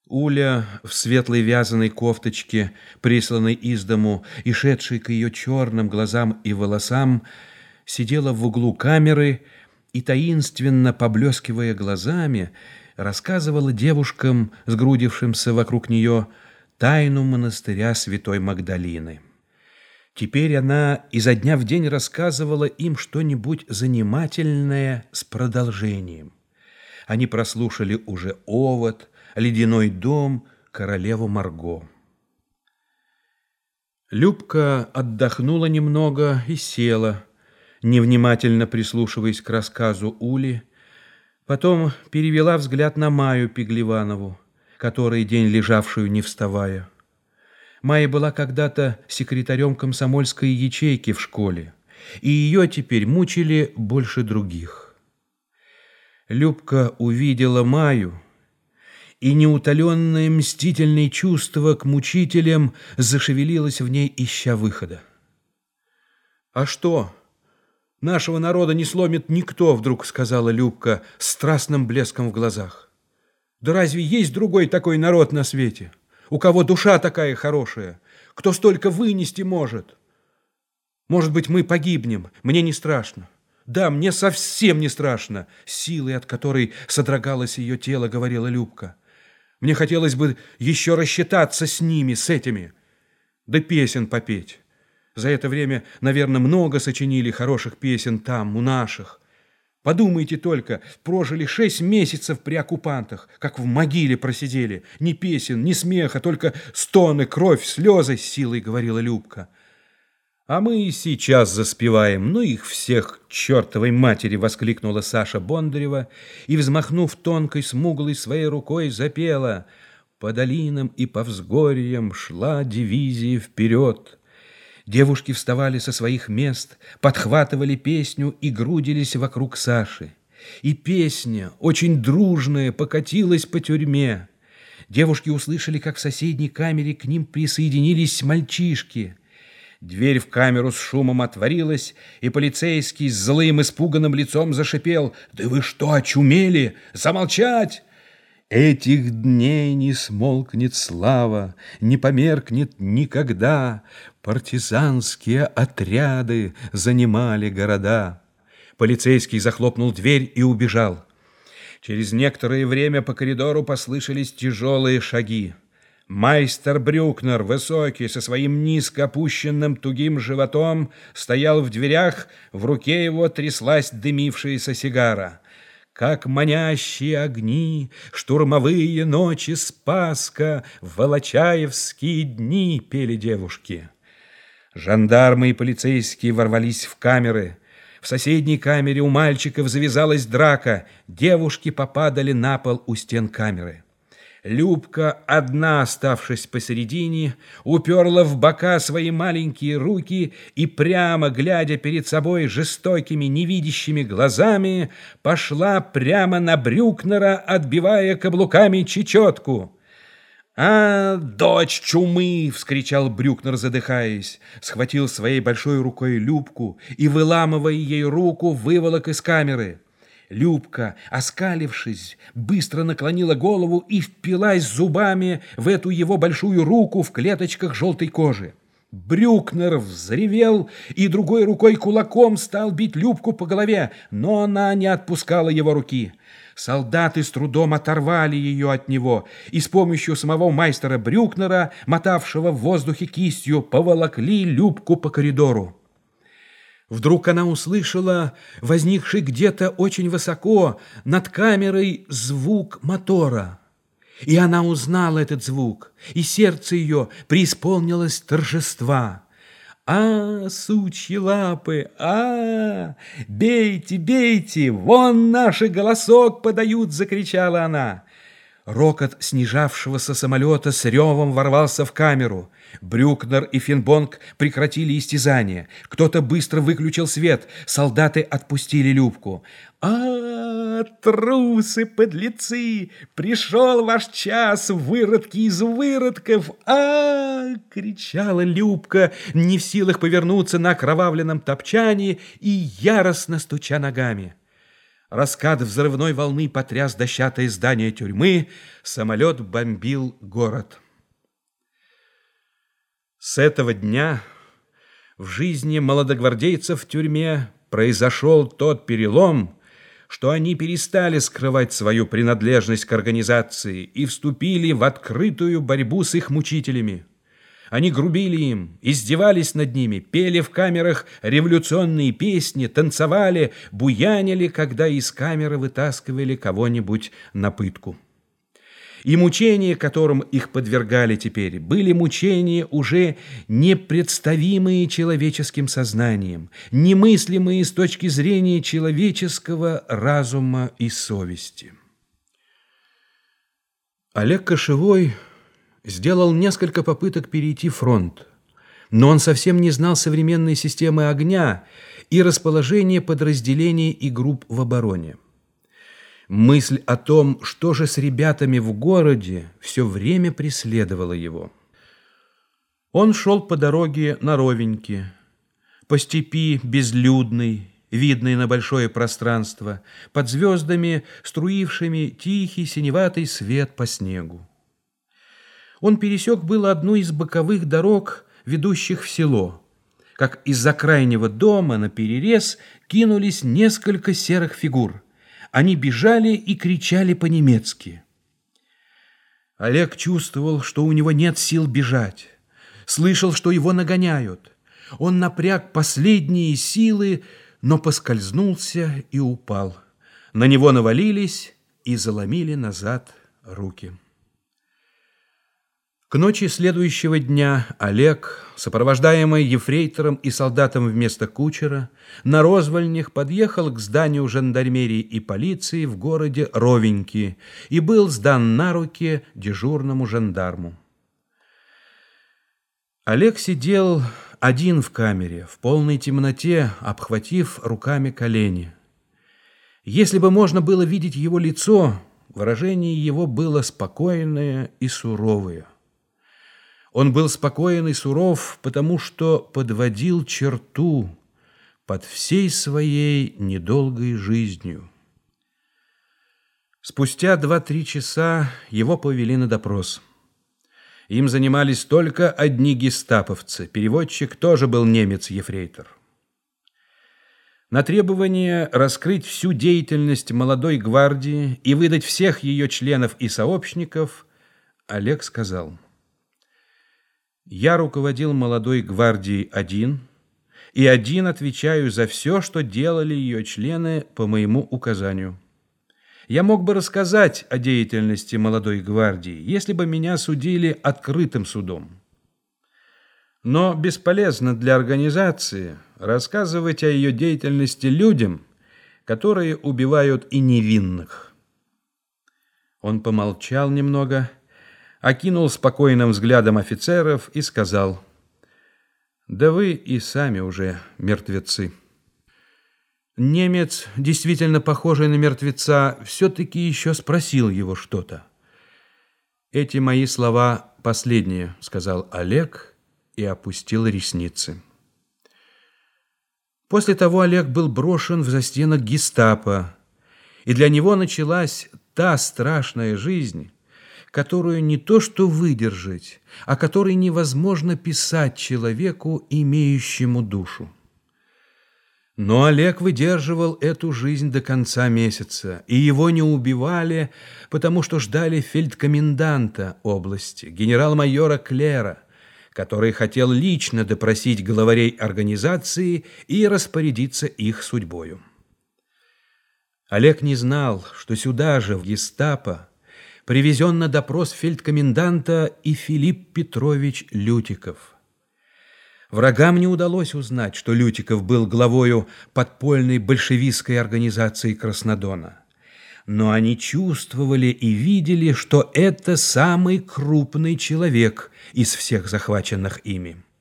Уля в светлой вязаной кофточке, присланной из дому и шедшей к ее черным глазам и волосам, сидела в углу камеры и, таинственно поблескивая глазами, рассказывала девушкам, сгрудившимся вокруг нее, тайну монастыря святой Магдалины. Теперь она изо дня в день рассказывала им что-нибудь занимательное с продолжением. Они прослушали уже «Овод», «Ледяной дом», «Королеву Марго». Любка отдохнула немного и села, невнимательно прислушиваясь к рассказу Ули. Потом перевела взгляд на Маю Пеглеванову, который день лежавшую не вставая. Майя была когда-то секретарем комсомольской ячейки в школе, и ее теперь мучили больше других. Любка увидела Маю, и неутоленное мстительное чувство к мучителям зашевелилось в ней, ища выхода. «А что? Нашего народа не сломит никто», — вдруг сказала Любка с страстным блеском в глазах. «Да разве есть другой такой народ на свете? У кого душа такая хорошая? Кто столько вынести может? Может быть, мы погибнем, мне не страшно. Да, мне совсем не страшно», — силой, от которой содрогалось ее тело, говорила Любка. «Мне хотелось бы еще рассчитаться с ними, с этими, да песен попеть. За это время, наверное, много сочинили хороших песен там, у наших. Подумайте только, прожили 6 месяцев при оккупантах, как в могиле просидели. Ни песен, ни смеха, только стоны, кровь, слезы», — с силой говорила Любка. «А мы и сейчас заспеваем, ну их всех к чертовой матери!» — воскликнула Саша Бондарева и, взмахнув тонкой, смуглой своей рукой, запела: «По долинам и по взгорьям шла дивизия вперед». Девушки вставали со своих мест, подхватывали песню и грудились вокруг Саши. И песня, очень дружная, покатилась по тюрьме. Девушки услышали, как в соседней камере к ним присоединились мальчишки. Дверь в камеру с шумом отворилась, и полицейский с злым испуганным лицом зашипел: «Да вы что, очумели? Замолчать!» «Этих дней не смолкнет слава, не померкнет никогда. Партизанские отряды занимали города». Полицейский захлопнул дверь и убежал. Через некоторое время по коридору послышались тяжелые шаги. Майстер Брюкнер, высокий, со своим низко опущенным тугим животом, стоял в дверях, в руке его тряслась дымившаяся сигара. «Как манящие огни, штурмовые ночи Спасска, волочаевские дни», — пели девушки. Жандармы и полицейские ворвались в камеры. В соседней камере у мальчиков завязалась драка. Девушки попадали на пол у стен камеры. Любка, одна оставшись посередине, уперла в бока свои маленькие руки и, прямо глядя перед собой жестокими невидящими глазами, пошла прямо на Брюкнера, отбивая каблуками чечетку. «А, дочь чумы!» — вскричал Брюкнер, задыхаясь, схватил своей большой рукой Любку и, выламывая ей руку, выволок из камеры. Любка, оскалившись, быстро наклонила голову и впилась зубами в эту его большую руку в клеточках желтой кожи. Брюкнер взревел и другой рукой кулаком стал бить Любку по голове, но она не отпускала его руки. Солдаты с трудом оторвали ее от него и с помощью самого майстера Брюкнера, мотавшего в воздухе кистью, поволокли Любку по коридору. Вдруг она услышала возникший где-то очень высоко над камерой звук мотора. И она узнала этот звук, и сердце ее преисполнилось торжества. «А, сучьи лапы! А, бейте, бейте! Вон наши голосок подают!» — закричала она. Рокот снижавшегося самолета с ревом ворвался в камеру. Брюкнер и Финбонг прекратили истязание. Кто-то быстро выключил свет. Солдаты отпустили Любку. «А, трусы, подлецы! Пришел ваш час, выродки из выродков! А!» — кричала Любка, не в силах повернуться на окровавленном топчании и яростно стуча ногами. Раскат взрывной волны потряс дощатое здание тюрьмы, самолет бомбил город. С этого дня в жизни молодогвардейцев в тюрьме произошел тот перелом, что они перестали скрывать свою принадлежность к организации и вступили в открытую борьбу с их мучителями. Они грубили им, издевались над ними, пели в камерах революционные песни, танцевали, буянили, когда из камеры вытаскивали кого-нибудь на пытку. И мучения, которым их подвергали теперь, были мучения уже непредставимые человеческим сознанием, немыслимые с точки зрения человеческого разума и совести. Олег Кошевой сделал несколько попыток перейти фронт, но он совсем не знал современной системы огня и расположения подразделений и групп в обороне. Мысль о том, что же с ребятами в городе, все время преследовала его. Он шел по дороге на ровеньки, по степи безлюдной, видной на большое пространство, под звездами, струившими тихий синеватый свет по снегу. Он пересек было одну из боковых дорог, ведущих в село, как из-за крайнего дома наперерез кинулись несколько серых фигур. Они бежали и кричали по-немецки. Олег чувствовал, что у него нет сил бежать, слышал, что его нагоняют. Он напряг последние силы, но поскользнулся и упал. На него навалились и заломили назад руки. К ночи следующего дня Олег, сопровождаемый ефрейтором и солдатом вместо кучера, на розвольнях подъехал к зданию жандармерии и полиции в городе Ровеньки и был сдан на руки дежурному жандарму. Олег сидел один в камере, в полной темноте, обхватив руками колени. Если бы можно было видеть его лицо, выражение его было спокойное и суровое. Он был спокоен и суров, потому что подводил черту под всей своей недолгой жизнью. Спустя 2-3 часа его повели на допрос. Им занимались только одни гестаповцы. Переводчик тоже был немец-ефрейтор. На требование раскрыть всю деятельность молодой гвардии и выдать всех ее членов и сообщников Олег сказал: «Я руководил молодой гвардией один, и один отвечаю за все, что делали ее члены по моему указанию. Я мог бы рассказать о деятельности молодой гвардии, если бы меня судили открытым судом. Но бесполезно для организации рассказывать о ее деятельности людям, которые убивают и невинных». Он помолчал немного, окинул спокойным взглядом офицеров и сказал: «Да вы и сами уже мертвецы». Немец, действительно похожий на мертвеца, все-таки еще спросил его что-то. «Эти мои слова последние», — сказал Олег и опустил ресницы. После того Олег был брошен в застенок гестапо, и для него началась та страшная жизнь, которую не то что выдержать, о которой невозможно писать человеку, имеющему душу. Но Олег выдерживал эту жизнь до конца месяца, и его не убивали, потому что ждали фельдкоменданта области, генерал-майора Клера, который хотел лично допросить главарей организации и распорядиться их судьбою. Олег не знал, что сюда же, в гестапо, привезен на допрос фельдкоменданта и Филипп Петрович Лютиков. Врагам не удалось узнать, что Лютиков был главою подпольной большевистской организации Краснодона. Но они чувствовали и видели, что это самый крупный человек из всех захваченных ими.